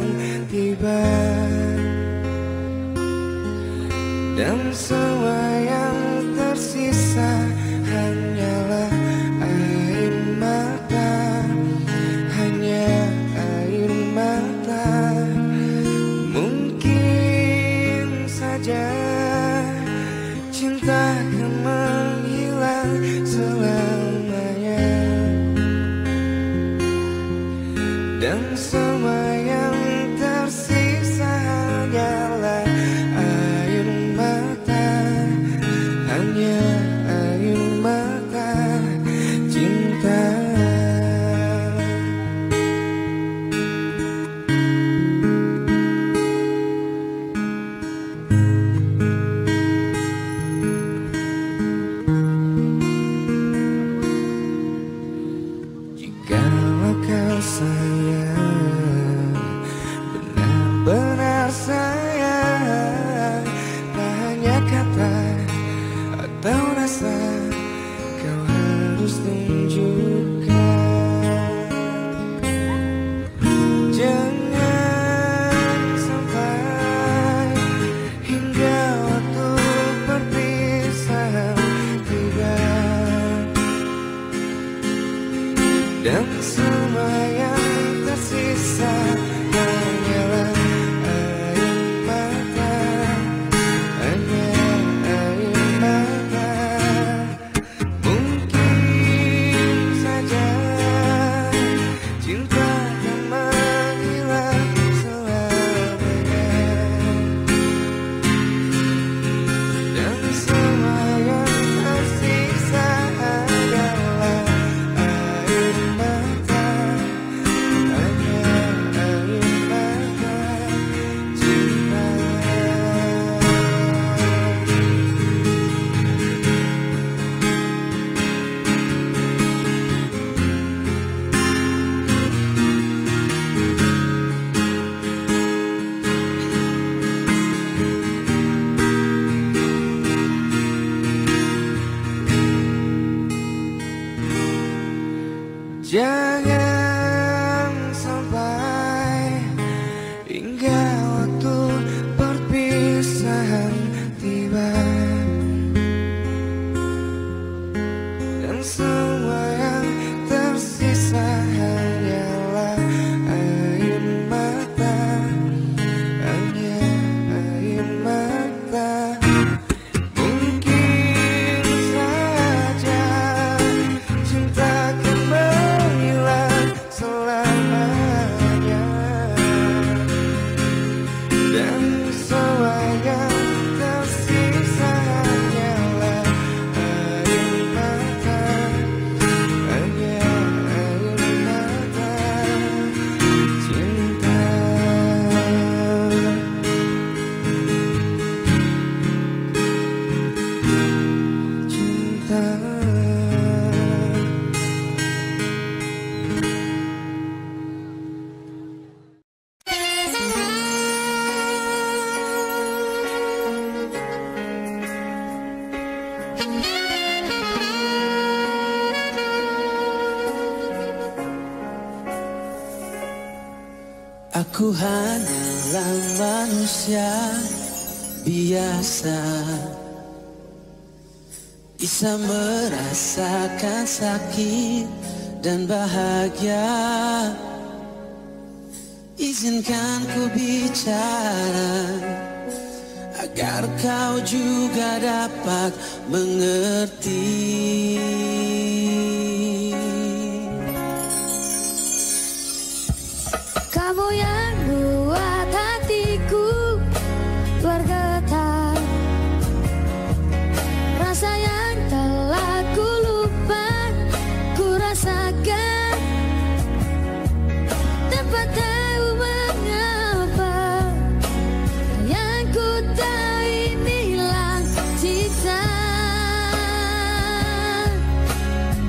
tiba, dan semua yang tersisa hanyalah air mata, hanya air mata. Mungkin saja cinta akan menghilang selamanya, dan semua yang tersisa hanyalah air mata, hanya air mata cinta. Jikalau kau sayang, benar-benar sayang, tak hanya kata atau rasa, kau harus tunjukkan. Jangan sampai hingga waktu perpisahan tiba, dan semua yang tersisa hanyalah air mata, hanya air mata. Mungkin saja cinta akan menghilang selamanya, dan semua yang tersisa adalah air mata, hanya air mata cinta. Jangan sampai hingga waktu perpisahan tiba, dan semua yang tersisa hanyalah air mata, hanya air mata. Mungkin saja cinta akan menghilang selamanya, dan semua yang tersisa hanyalah air mata, hanya air mata cinta. Cinta. Aku hanyalah manusia biasa, bisa merasakan sakit dan bahagia. Izinkan ku bicara agar kau juga dapat mengerti. Kamu yang buat hatiku bergetar, rasa yang telah ku lupa ku rasakan, tanpa tahu mengapa yang ku tahu inilah cinta.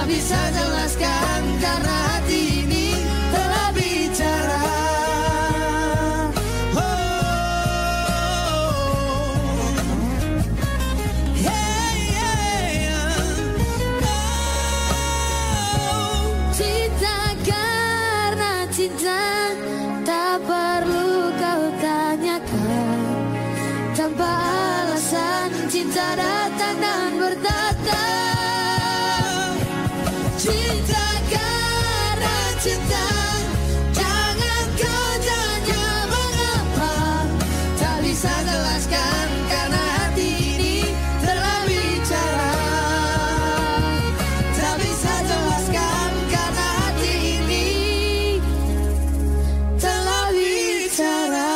bisa jelaskan karena hati ini telah bicara. Cinta karena cinta tak perlu kau tanyakan. Tanpa alasan cinta datang dan berdatang. Cinta karena cinta, jangan kau tanya mengapa. Tak bisa jelaskan karena hati ini telah bicara. Tak bisa jelaskan karena hati ini telah bicara.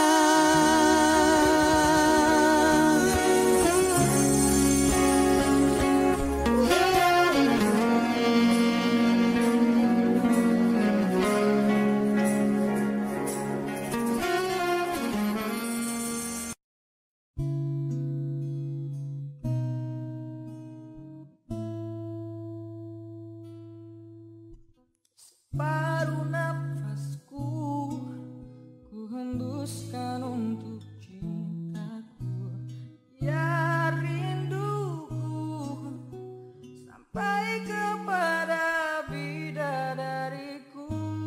Paruh nafasku ku hembuskan untuk cintaku, ya rinduku sampai kepada bidadariku.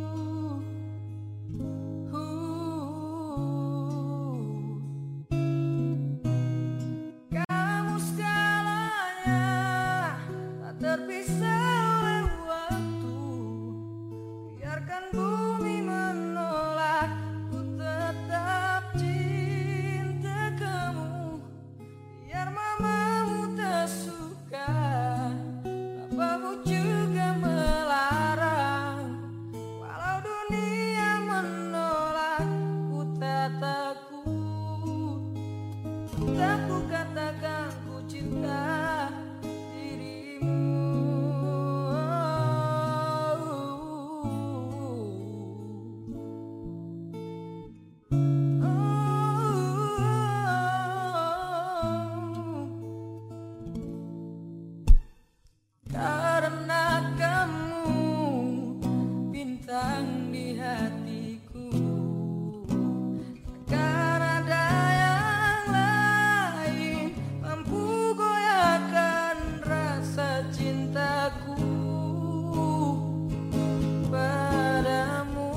Kamu segalanya tak terpisah oleh waktu. Biarkan bumi menolak, ku tetap cinta kamu. Biar mamamu tak suka, papamu juga melarang. Walau dunia menolak, ku tak takut. Tetap ku katakan ku cinta dirimu. Karena kamu bintang di hatiku, takkan ada yang lain mampu goyahkan rasa cintaku padamu.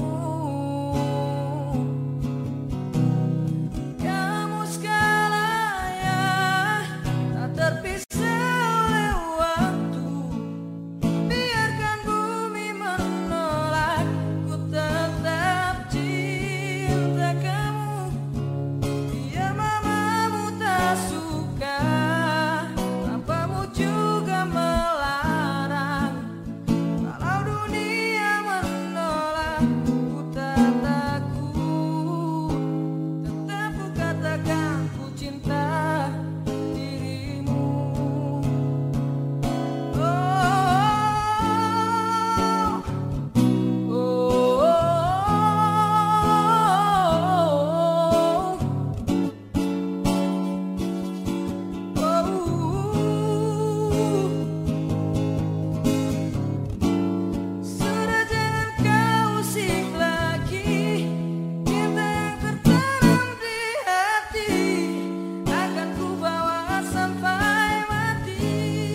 Kamu segalanya tak terpisah oleh waktu. Biarkan bumi menolak, ku tetap cinta kamu. Biar mamamu tak suka, papamu juga melarang. Walau dunia menolak, ku tak takut. Tetap ku katakan ku cinta dirimu. Oh, oh, sudah jangan kau usik lagi. Cinta yang tertanam di hati akan ku bawa sampai mati.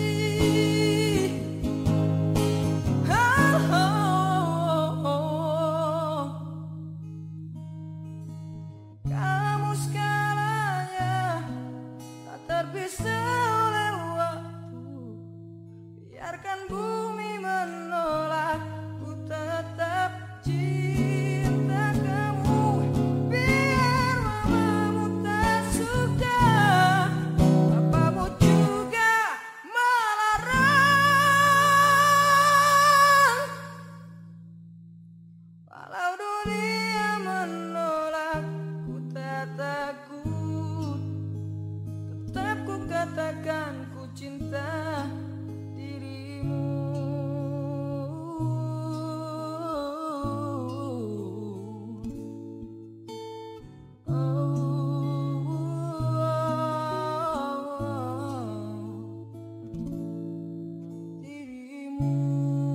Oh, oh, oh. Kamu segalanya tak terpisah oleh waktu. Biarkan bumi menolak, ku tetap cinta kamu. Biar mamamu tak suka, papamu juga melarang. Walau dunia menolak, ku tak takut. Tetap ku katakan ku cinta dirimu. Dirimu.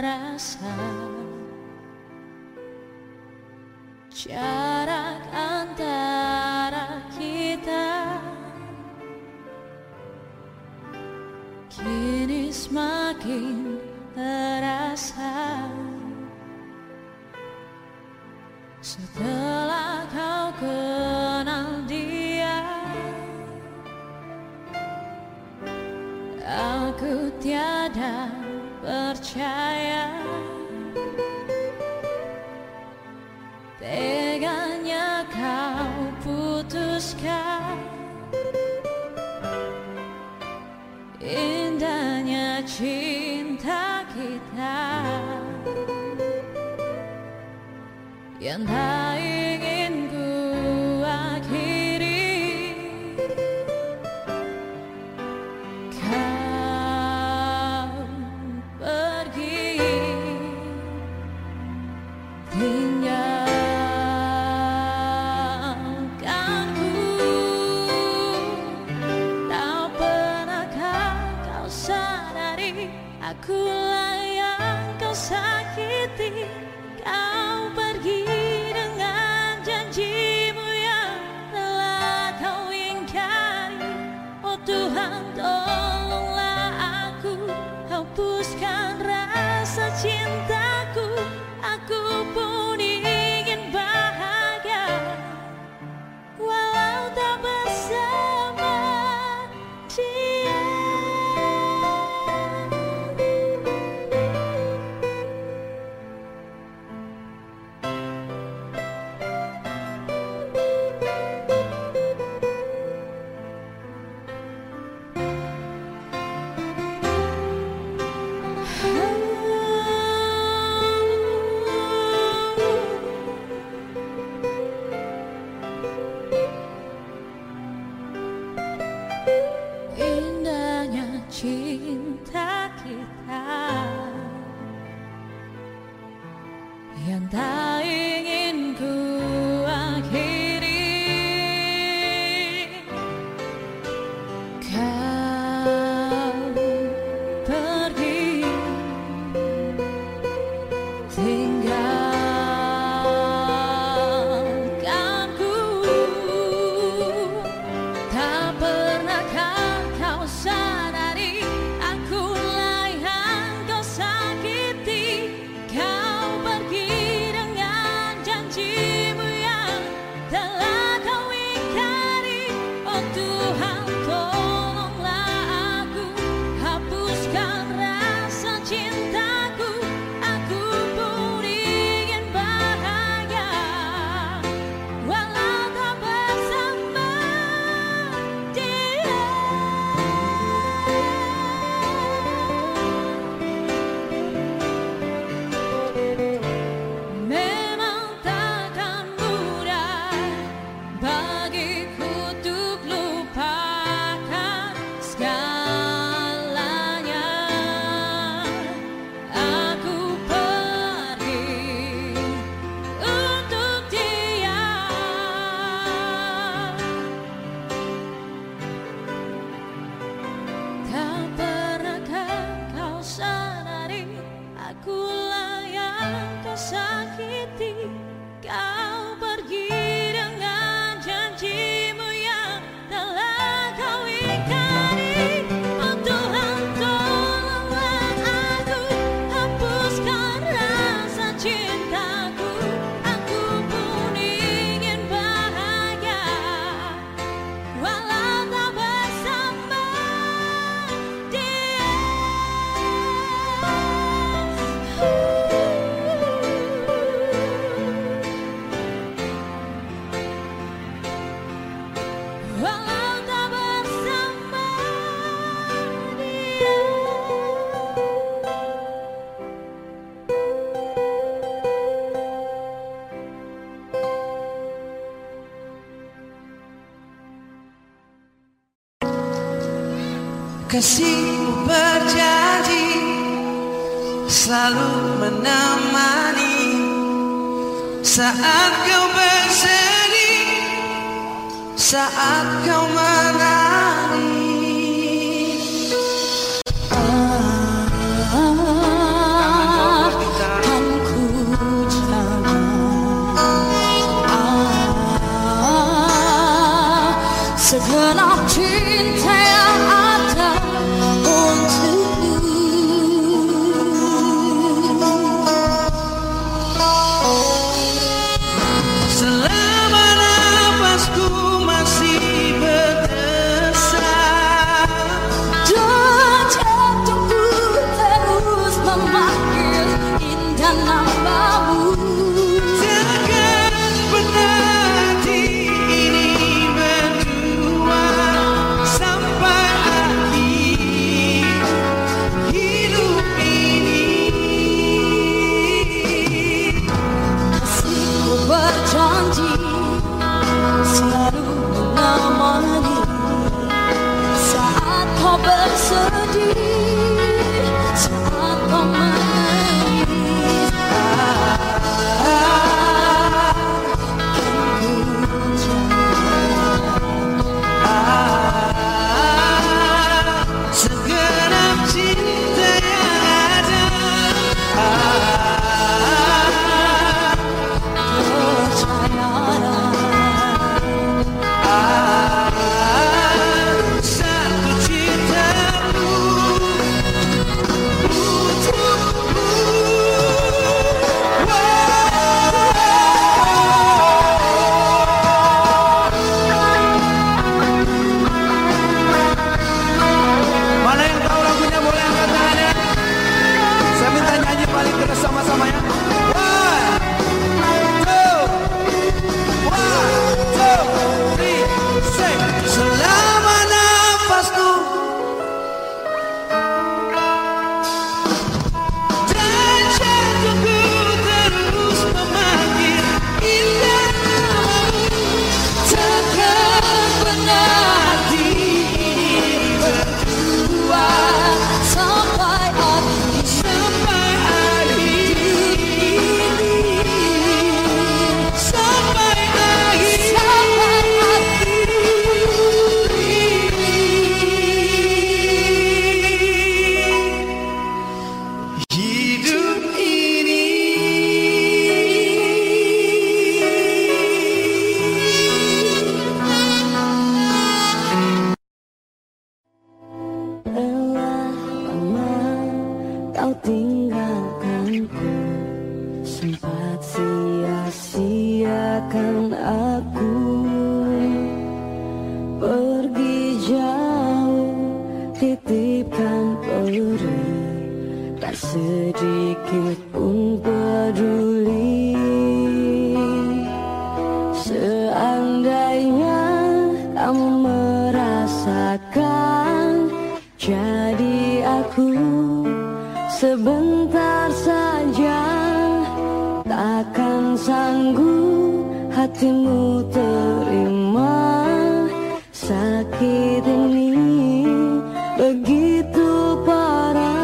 terasa jarak antara kita kini semakin terasa setelah kau kenal dia. Aku tiada percaya teganya kau putuskan indahnya cinta kita yang tak ingin ku akhiri. Kau pergi tinggalkanku. Tak pernahkah kau sadari akulah yang kau sakiti. Kau pergi dengan janjimu yang telah kau ingkari. Oh Tuhan, tolonglah aku, hapuskan rasa cintaku. Aku pun ingin bahagia walau tak bersama dia. Indahnya cinta kita yang tak ingin ku akhiri. Kau pergi tinggalkanku. Tak pernahkah kau sadari akulah yang kau sakiti. Kau pergi dengan janjimu yang telah kau ingkari. Oh Tuhan, tolonglah aku, hapuskan rasa cintaku. Aku pun ingin bahagia walau tak bersama dia. Memang takkan mudah bagiku untuk lupakan segalanya. Aku pergi untuk dia. Tak pernahkah kau sadari akulah yang kau sakiti. Kau pergi dengan janjimu yang telah kau ingkari. Oh Tuhan, tolonglah aku, hapuskan rasa cintaku. Aku pun ingin bahagia walau tak bersama dia. Walau tak bersama dia. Kasihmu berjanji selalu menemani saat kau bersedih, saat kau menangis. dengan namamu. Takkan pernah di ini berdua sampai akhir hidup ini. Kasihku berjanji selalu menemani saat kau bersedih, saat kau menangis. Segenap cinta yang ada, satu cintamu untukmu. Mana yang tahu lagunya boleh angkat tangannya. Saya minta nyanyi paling keras sama-sama ya. One, two, three, say. Selama nafasku dan jantungku terus memanggil indah namamu. Takkan pernah di berdua sampai akhir Sampai akhir, sampai akhir hidup ini. Telah lama kau tinggalkanku, sempat sia-siakan aku. Pergi jauh, titipkan peri, tak sedikit pun peduli. Seandainya kamu merasakan, jadi aku sebentar saja takkan sanggup hatimu terima sakit ini begitu parah.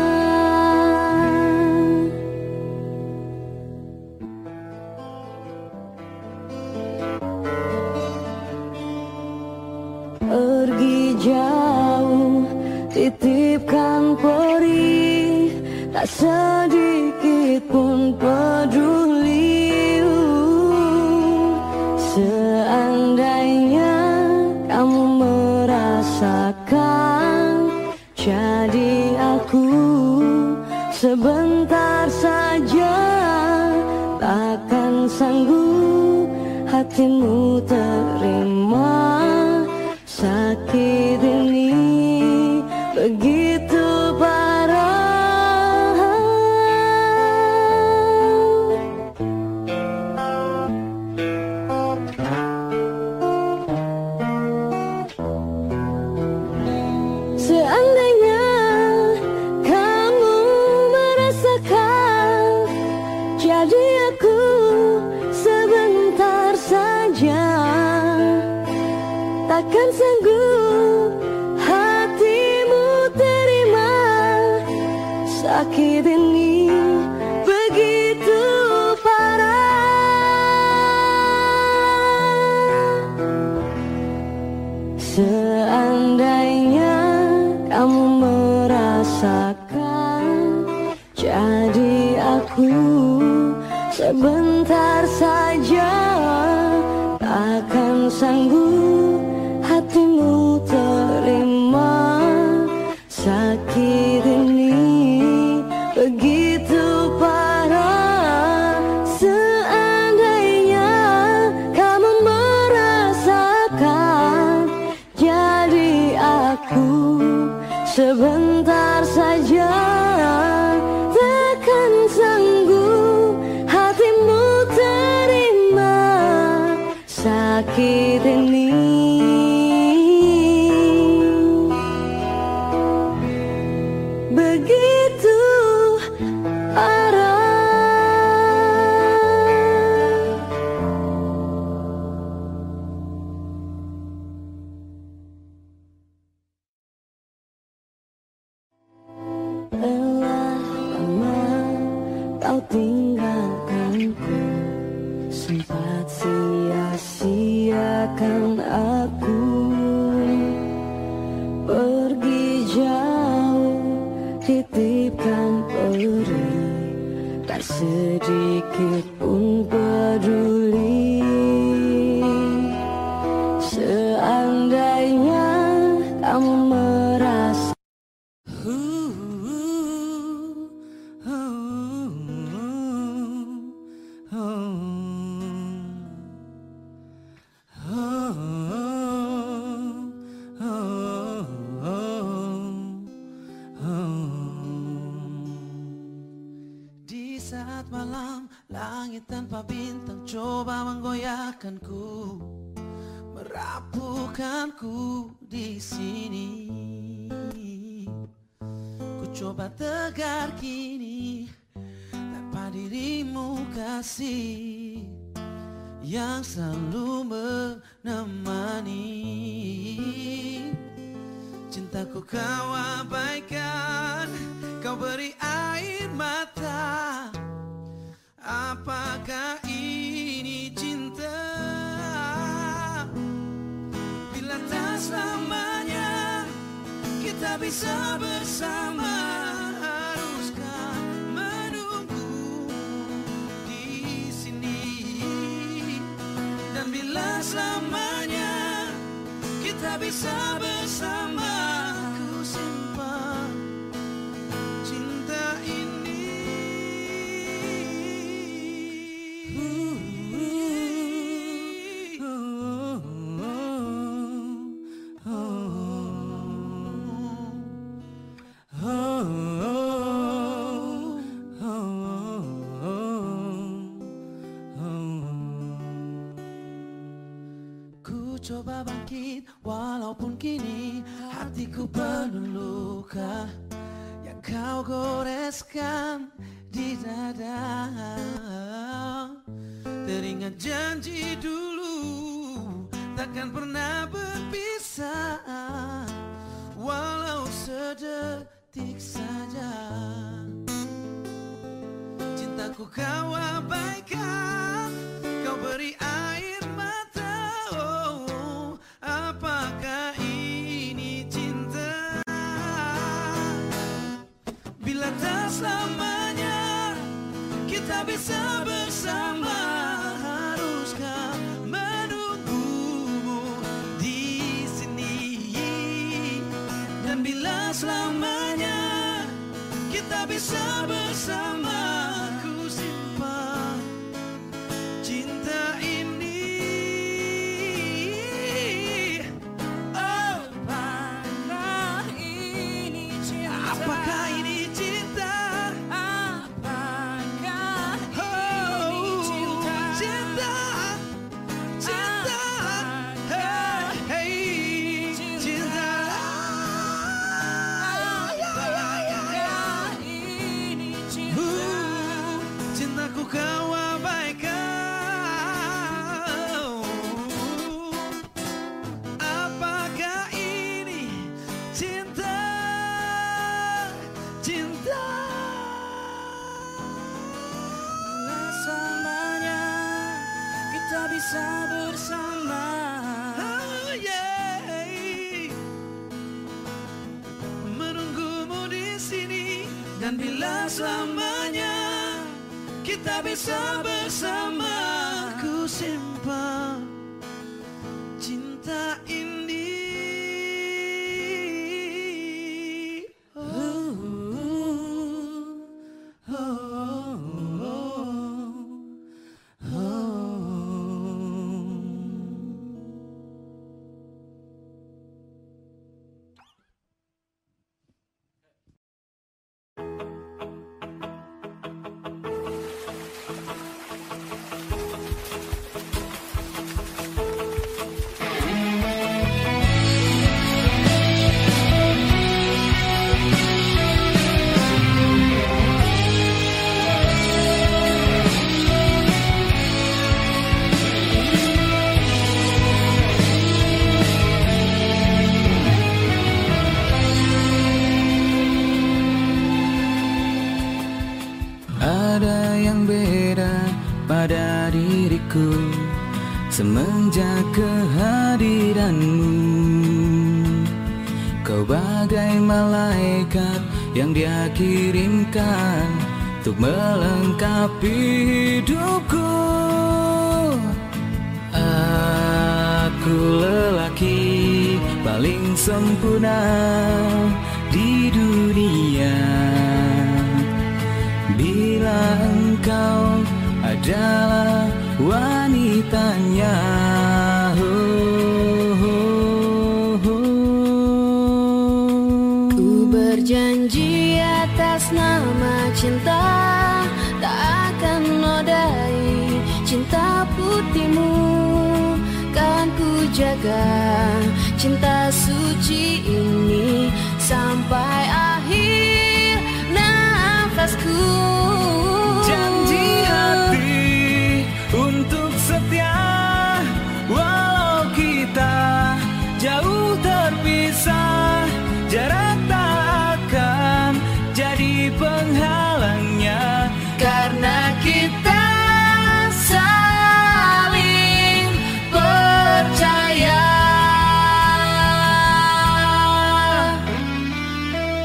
Pergi jauh, titipkan peri, tak sedikit pun peduli. Seandainya kamu merasakan, jadi aku sebentar saja takkan sanggup hatimu terima sakit ini begitu parah. Seandainya kamu merasakan, jadi aku sebentar saja takkan sanggup hatimu terima sakit ini begitu parah. Seandainya kamu merasakan, jadi aku sebentar saja takkan sanggup hatimu terima sakit ini begitu parah. Seandainya kamu merasakan, jadi aku sebentar saja takkan sanggup sakit ini. Begitu parah. Telah lama kau tinggalkanku, sempat sia-siakan aku. Pergi jauh, titipkan peri, tak sedikit pun peduli. Seandainya kamu merasa di saat malam langit tanpa bintang coba menggoyahkanku, merapuhkanku di sini. Ku coba tegar kini tanpa dirimu kasih yang selalu menemani. Cintaku kau abaikan, kau beri air mata. Apakah ini cinta? Bila tak selamanya kita bisa bersama, haruskah menunggu di sini? Dan bila selamanya kita bisa bersama, ku simpan cinta ini. Ku coba bangkit walaupun kini hatiku penuh luka yang kau goreskan di dada. Teringat janji dulu takkan pernah berpisah, walau sedetik saja. Cintaku kau abaikan, kau beri air mata. Oh, apakah ini cinta? Bila tak selamanya kita bisa bersama, haruskah menunggumu di sini? Dan bila selamanya kita bisa bersama, ku simpan cinta ini. Oh, apakah ini cinta? Apakah ini cinta? Apakah ini cinta? Cinta, cinta, hey, cinta. Apakah ini cinta? Cintaku kau abaikan. Apakah ini cinta? Cinta. Selamanya kita bisa bersama. Oh, yeah. Menunggumu di sini. Dan bila selamanya kita bisa bersama, ku simpan cinta ini. Oh, oh, oh, oh, oh. yang beda pada diriku semenjak kehadiranmu. Kau bagai malaikat yang dia kirimkan untuk melengkapi hidupku. Aku lelaki paling sempurna di dunia. Bila engkau adalah wanitanya. Ku berjanji atas nama cinta tak akan nodai cinta putihmu. Kan ku jaga cinta suci ini sampai akhir nafasku. Janji hati untuk setia walau kita jauh terpisah. Jarak tak akan jadi penghalangnya karena kita saling percaya.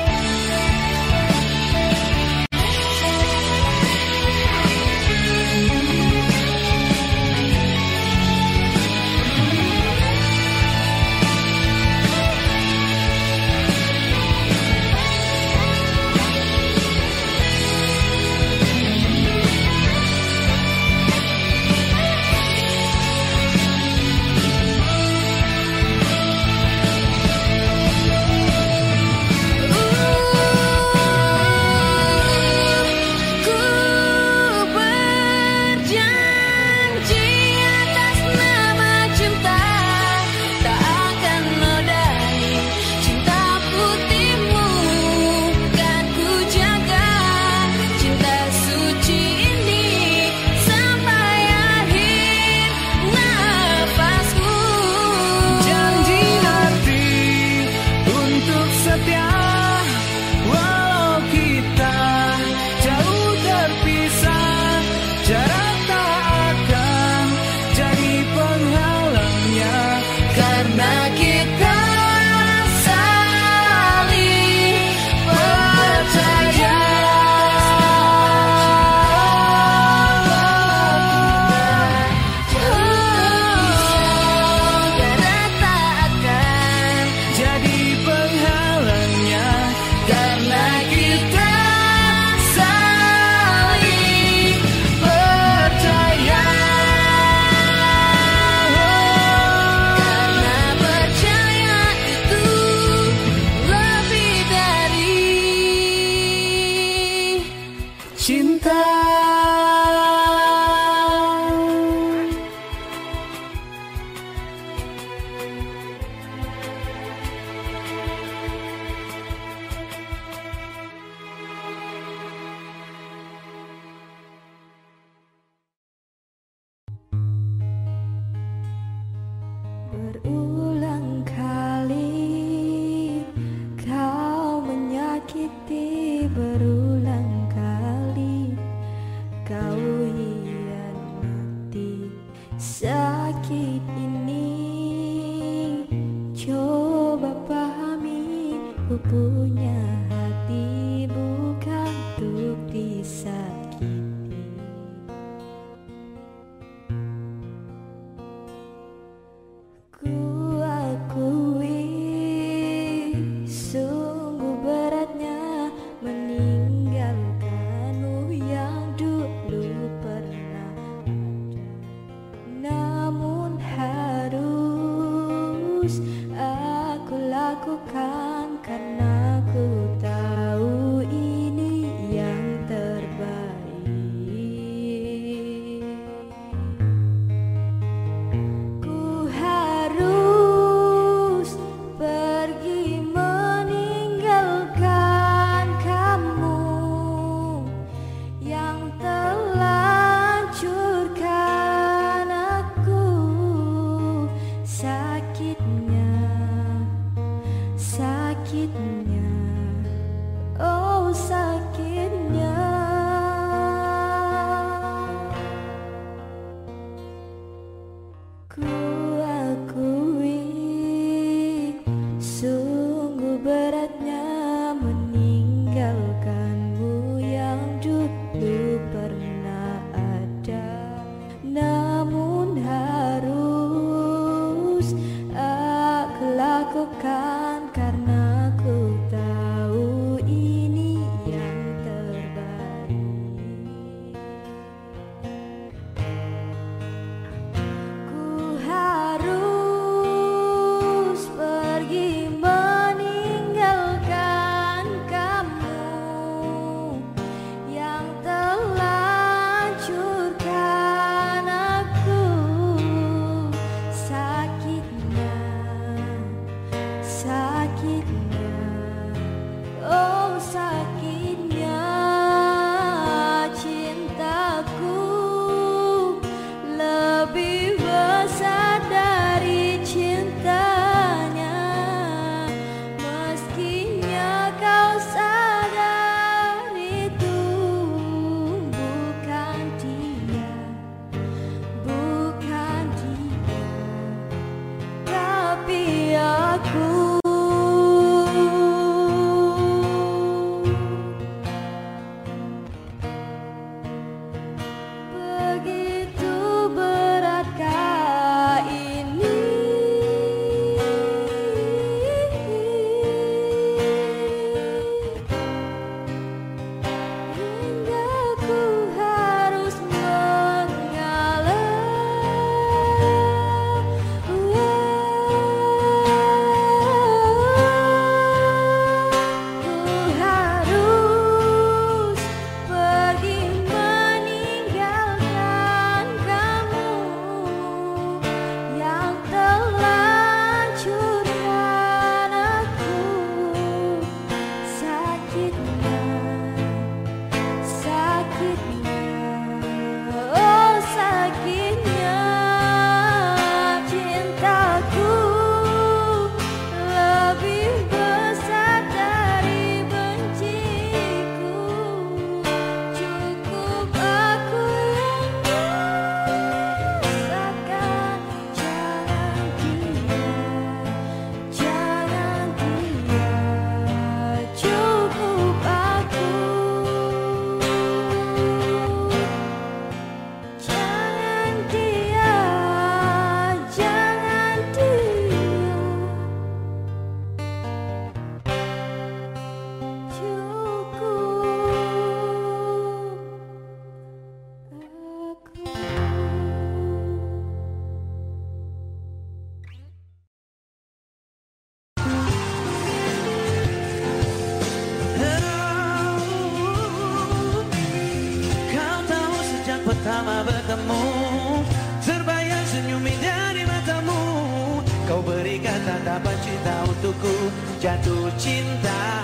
pertama bertemu, terbayang senyum dari matamu. Kau berikan tatapan cinta untukku, jatuh cinta.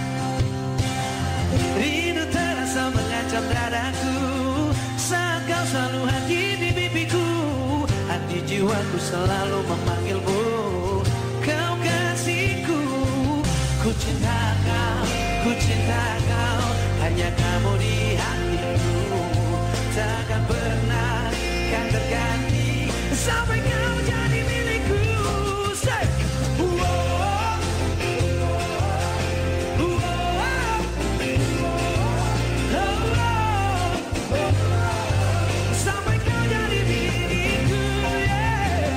Rindu terasa mengancam dadaku, saat kau selalu hadir di pipiku. Hati jiwaku selalu memanggilmu, kau kasihku. Ku cinta kau, hanya kamu di hatiku. Takkan pernah kan terganti sampai kau jadi milikku. Say, whoa, sampai kau jadi milikku, yeah.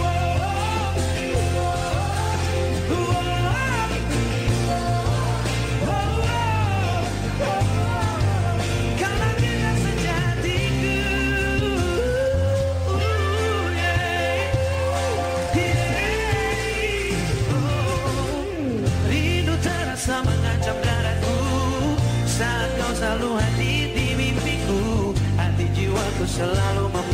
Karena dia sejatiku, rindu terasa mengancam dadaku, saat kau selalu hadir di mimpiku. Hati jiwaku selalu